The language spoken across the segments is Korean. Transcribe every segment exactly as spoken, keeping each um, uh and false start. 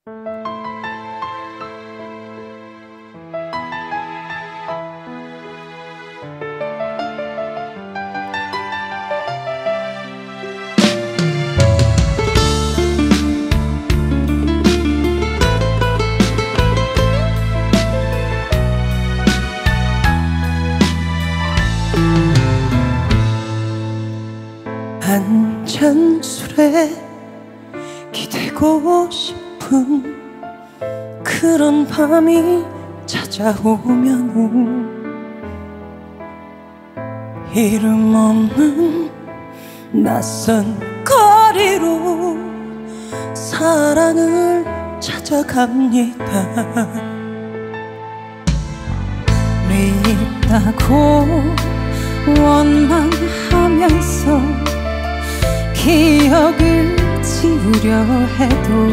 한 잔 술에 기대고 싶은 그런 밤이 찾아오면은 이름 없는 낯선 거리로 사랑을 찾아갑니다. 밉다고 원망하면서 기억을 지우려 해도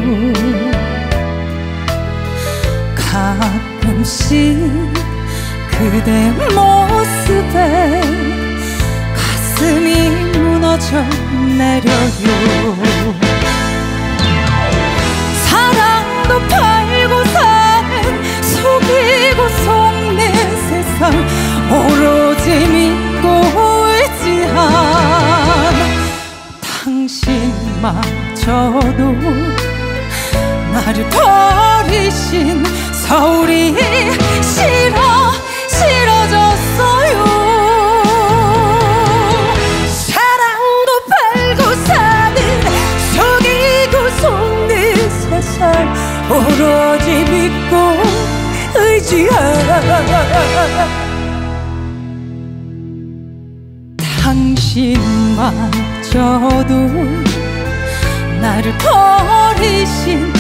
가끔씩 그대 모습에 가슴이 무너져 내려요. 사랑도 팔고 사는 속이고 속는 세상 오로지 믿고 의지한 당신마저도 나를 버리신 서울이 싫어 싫어졌어요. 사랑도 팔고 사는 속이고 속는 세상 오로지 믿고 의지한 당신마저도 나를 버리신